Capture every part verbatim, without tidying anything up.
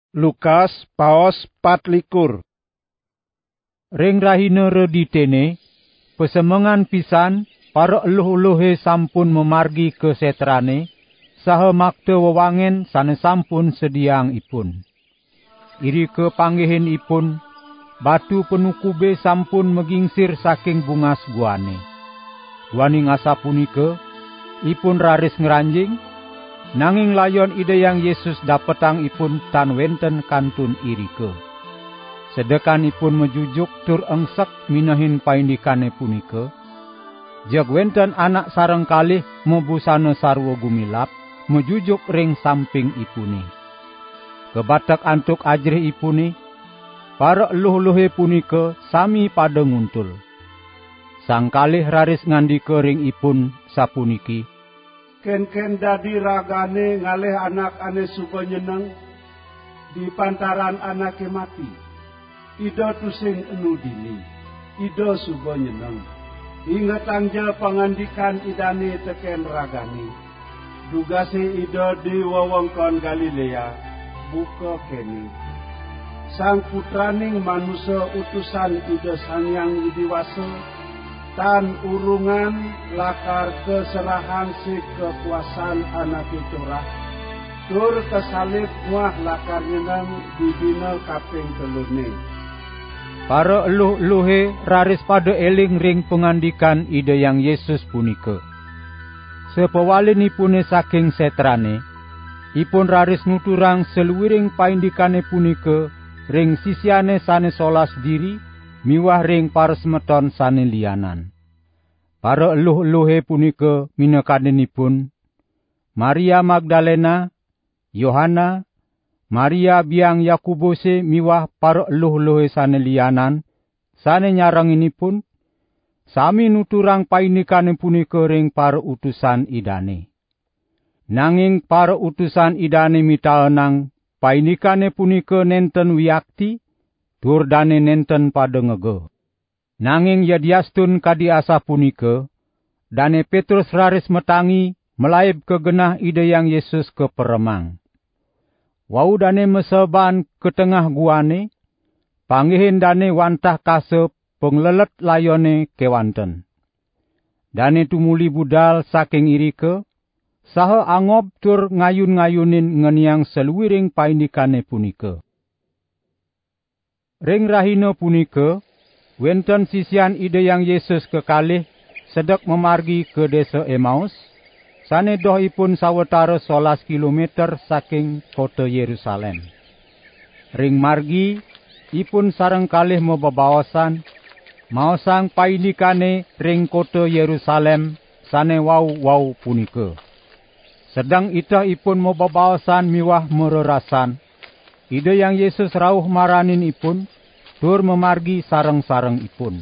Lukas paos patlikur. Ring rahina reditene, pesemengan pisan, para eluh-eluhe sampun memargi ke setrane, saha makta wewangen sane sampun sediang ipun. Iri ke panggihin ipun, batu penukube sampun megingsir saking bungas guane. Guani ngasa punika, ipun raris ngeranjing, nanging layon ide yang Yesus dapetang ipun tan wenten kantun irike. Sedekan ipun mejujuk tur engsek minahin paindikane punika. Jeg wenten anak sareng kalih mebusana sarwa gumilap, mejujuk ring samping ipune. Kebatak antuk ajrih ipune, para eluh-eluhe punika sami pada nguntul. Sang kalih raris ngandika ring ipun sapuniki, Ken-ken dadi ragane ngalih anak ane suka nyeneng di pantaran anake mati. Ida tusing enu dini, ida suka nyeneng. Ingat anja pangandikan idane teken ragane. Dugase ida di wewengkon Galilea, buka kene. Sang putraning manusia utusan ida Sangyang Widiwasa, tan urungan lakar keserahan si kekuasaan anak iturah, tur kesalib muah lakar nyenang dibina kaping telune. Para eluh-eluhe raris pada eling ring pengandikan ide yang Yesus punika. Sepewalinipune saking setrane, ipun raris nuturang seluwiring paindikane punika ring sisiane sane solas diri, miwah ring para semeton sane lianan. Para eluh-eluhe punika minakadenipun Maria Magdalena, Yohana, Maria biang Yakubose miwah para eluh-eluhe sane lianan, sane nyaranginipun, sami nuturang paindikane punika ring para utusan idane. Nanging para utusan idane mitaenang paindikane punika nenten wiyakti, tur dane nenten pada ngege. Nanging yadiastun kadi asa punika, dane Petrus raris metangi melaib ke genah ide yang Yesus ke peremang. Wau dane meseban ke tengah guane, panggihin dane wantah kase penglelet layone kewanten. Dane tumuli budal saking irike, saha angob tur ngayun-ngayunin ngeniang seluwiring paindikane punika. Ring rahina punika, wenten sisian ide yang Yesus kekalih sedek memargi ke desa Emmaus, sane dohipun sawetara solas kilometer saking kota Yerusalem. Ring margi, ipun sareng kalih mebebaosan, maosang paindikane ring kota Yerusalem sane wau-wau punika. Sedang itah ipun mebebaosan miwah mererasan, ide yang Yesus rauh maranin ipun, tur memargi sareng-sareng ipun.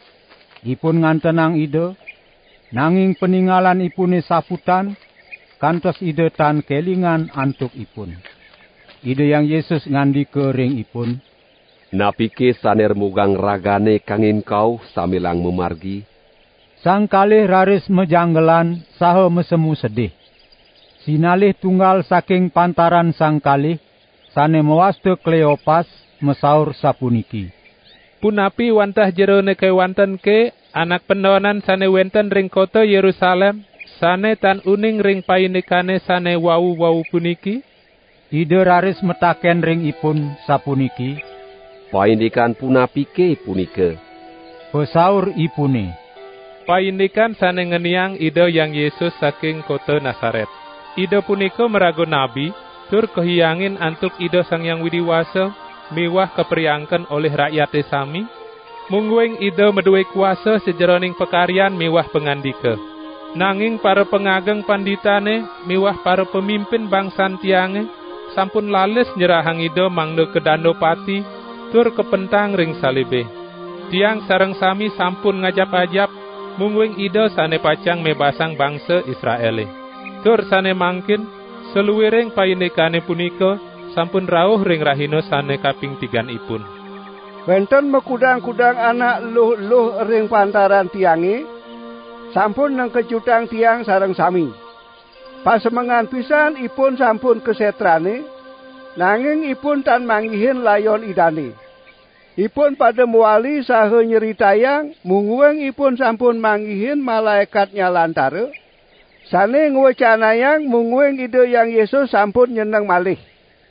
Ipun ngantenang ide, nanging peninggalan ipune saputan, kantos ide tan kelingan antuk ipun. Ide yang Yesus ngandika ring ipun, Napike saner mugang ragane kangin kau samilang memargi? Sang kalih raris mejanggelan saha mesemu sedih. Sinalih tunggal saking pantaran sang kalih, sane mewaste Kleopas, mesaur sapuniki. Punapi wantah jerone kewanten ke anak pendonan sane wenten ring kota Yerusalem, sane tan uning ring paindikane sane wau-wau puniki? Ide raris metaken ring ipun sapuniki. Paindikan punapi ke punika? Pesaur ipune. Paindikan sane ngeniang ide yang Yesus saking kota Nazaret. Ide punika merago nabi, tur kehiangin antuk ide Sangyang Widiwasa, miwah kepriangken oleh rakyat sami, mungguing ide meduwe kuasa sejeroning pekarian miwah pengandika. Nanging para pengageng panditane miwah para pemimpin bangsan tiange sampun lales nyerahang ide mangde kedando pati tur kepentang ring salibe. Tiang sareng sami sampun ngajap-ajap mungguing ide sane pacang mebasang bangsa Israele. Tur sane mangkin seluwiring paindikane punika sampun rauh ring rahina sane kaping tigan ipun. Wenten mekudang-kudang anak luh-luh ring pantaran tiange, sampun nang kejutang tiang sareng sami. Pasemengan pisan ipun sampun kesetrane, Nanging ipun tan manggihin layon idane. Ipun pada muali saha nyeritayang mungguing ipun sampun manggihin malaikat nyalantara. Sane ngwacanayang mungguing ide yang Yesus sampun nyeneng malih.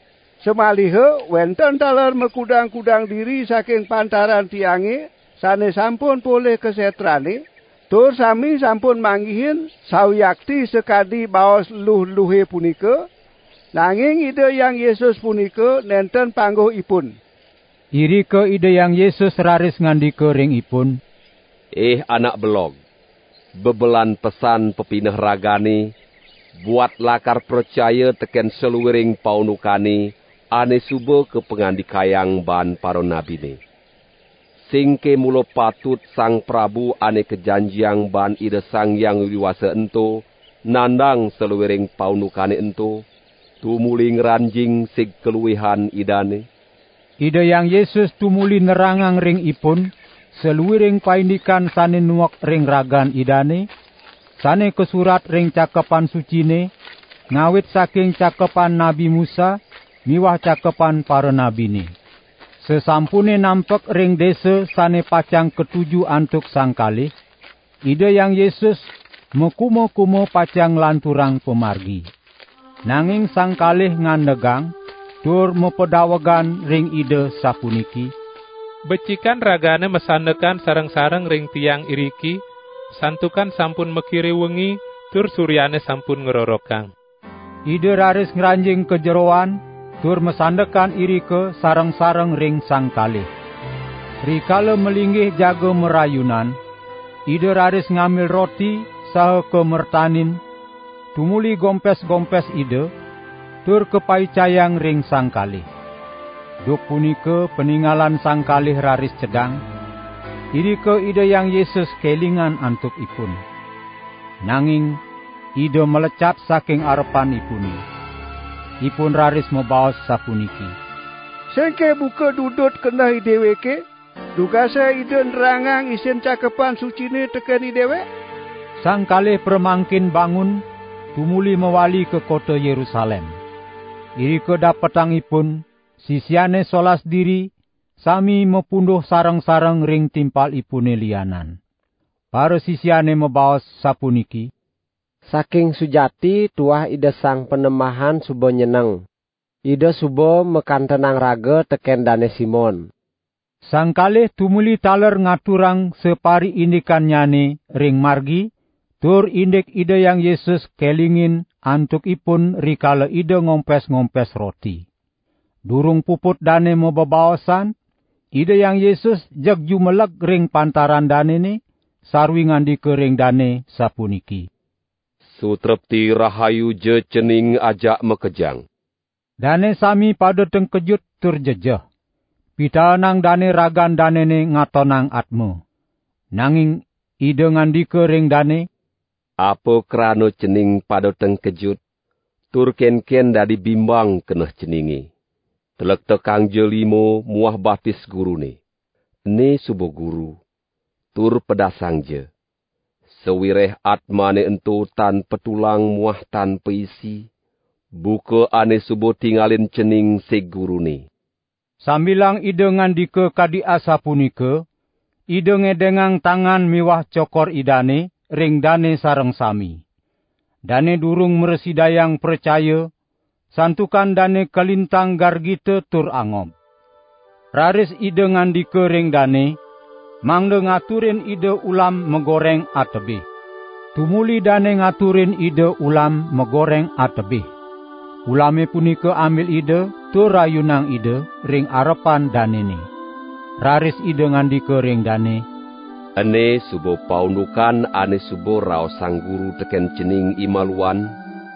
Semalihe wenten taler mekudang-kudang diri saking pantaran tiange sane sampun poleh kesetrane. Tur sami sampun manggihin sawyakti sekadi baos luh-luhe punika. Nanging ide yang Yesus punika nenten pangguh ipun. Irike ide yang Yesus raris ngandika ring ipun. Eh anak belog, bebelan pesan pepineh ragane, buat lakar percaya teken seluwiring paunukane, ane subo ke pengandikayang ban para nabine. Singke mulo patut sang Prabu ane kejanjiang ban ide sang yang wiwasa ento, nandang seluwiring paunukane ento, tumuli ngranjing sig keluwihan idane. Ide yang Yesus tumuli nerangang ring ipun, seluwiring paindikan sane nuak ring ragan idane, sane kesurat ring cakepan sucine, ngawit saking cakepan Nabi Musa, miwah cakepan para nabine. Sesampune nampek ring desa sane pacang ketujuh antuk sangkalih, ide yang Yesus mekumo-kumo pacang lanturang pemargi. Nanging sangkalih ngandegang, tur mepedawegan ring ide sapuniki. Becikan ragane mesandekan sareng-sareng ring tiang iriki, santukan sampun mekiri wengi, tur suryane sampun ngerorokang. Ide raris ngranjing kejeroan, tur mesandekan irike sareng-sareng ring sangkalih. Rikala melinggih jaga merayunan, ide raris ngambil roti saha kemertanin, tumuli gompes-gompes ide, tur kepaicayang ring sangkalih. Duk punika peninggalan sangkalih raris cedang, irike ide yang Yesus kelingan antuk ipun. Nanging ide melecat saking arepan ipuni. Ipun raris mebaos sapuniki. Sengke buka dudut kenah ideweke, dugasa ide nerangang isin cakepan sucine teken idewe. Sangkalih permangkin bangun, tumuli mewali ke kota Yerusalem. Irike dapetangipun, sisiane solas diri, sami mepunduh sareng-sareng ring timpal ipune lianan. Para sisiane mebaos sapuniki. Saking sujati tuah ide sang penemahan subo nyeneng. Ide subo mekan tenang raga teken dane Simon. Sangkalih tumuli taler ngaturang separi indikan nyane ring margi, tur indik ide yang Yesus kelingin antuk ipun rikala ide ngompes-ngompes roti. Durung puput dane mebebaosan, ide yang Yesus jeg jumeleg ring pantaran dane ni, sarwi ngandika ring dane sapuniki. Sutrepti rahayu je cening ajak mekejang. Dane sami pada tengkejut tur jejeh. Pitanang dane ragan dane ni ngatonang atme. Nanging ide ngandika ring dane, apa krano cening pada tengkejut, tur ken-ken dadi bimbang keneh ceningi. Telek tekang jelimo muah batis gurune. Ne subo guru, tur pedasang je. Sewireh atmane ento tan petulang muah tan peisi, buka ane subo tinggalin cening se gurune. Sambilang ide ngandika kadi asa punika, ide ngedengang tangan miwah cokor idane, ring dane sareng sami. Dane durung meresidayang percaya, santukan dane kelintang gargite tur angob. Raris ide ngandika ring dane, mangde ngaturin ide ulam megoreng atebih. Tumuli dane ngaturin ide ulam megoreng atebih. Ulame punika ambil ide, tur rayunang ide, ring arepan dane ni. Raris ide ngandika ring dane, ane subo paundukan ane subo rao sang guru teken cening imaluan,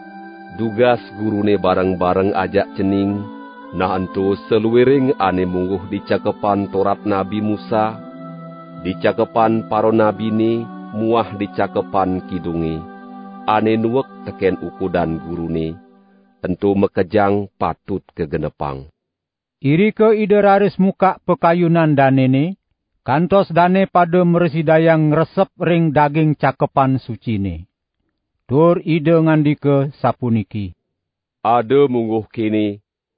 dugas gurune bareng-bareng ajak cening, nah ento seluwiring ane mungguh di cakepan Torat Nabi Musa, di cakepan paro nabi ni, muah di cakepan kidungi, ane nuwek teken ukudan gurune, ento mekejang patut kegenepang. Irike ide raris muka pekayunan dane ni, kantos dane pada meresidayang ngresep ring daging cakepan sucine. Tur ide ngandika sapuniki. Ada mungguh kini,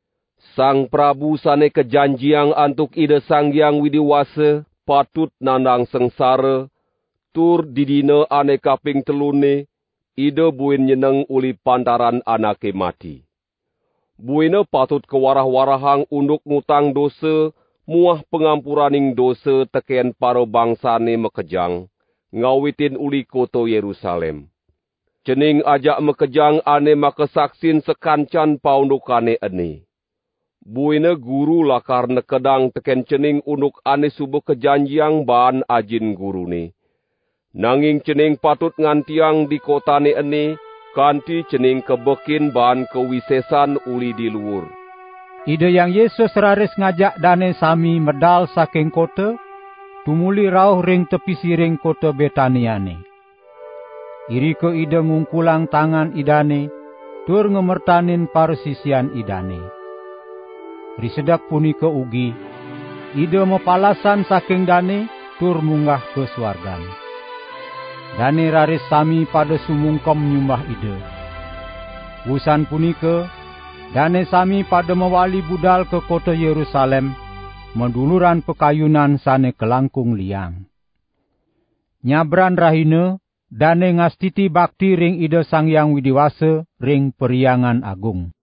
Sang Prabu sane kejanjiang antuk ide Sang Hyang Widiwasa patut nandang sengsara, tur didina ane kaping telune, ide buin nyeneng uli pantaran anake mati. Buina patut kewarah-warahang unduk ngutang dosa, muah pengampuraning dosa teken para bangsane mekejang, ngawitin uli koto Yerusalem. Cening ajak mekejang ane makesaksin sekancan paundukane ene. Buina guru lakar nekedang teken cening unduk ane subuh kejanjiang baan ajin gurune. Nanging cening patut ngantiang di kotane ene, kanti cening kebekin baan kewisesan uli di luur. Ide yang Yesus raris ngajak dane sami medal saking kota, tumuli rauh ring tepi siring kota Betaniane. Irike ide ngungkulang tangan idane, tur ngemertanin parsisian idane. Risedak punika ugi, ide mepalasan saking dane, tur munggah ke swargan. Dane raris sami pada sumungkom nyumbah ide. Wusan punika, dane sami pada mewali budal ke kota Yerusalem, menduluran pekayunan sane kelangkung liang. Nyabran rahina, dane ngastiti bakti ring ide Sang Hyang Widiwasa ring periangan agung.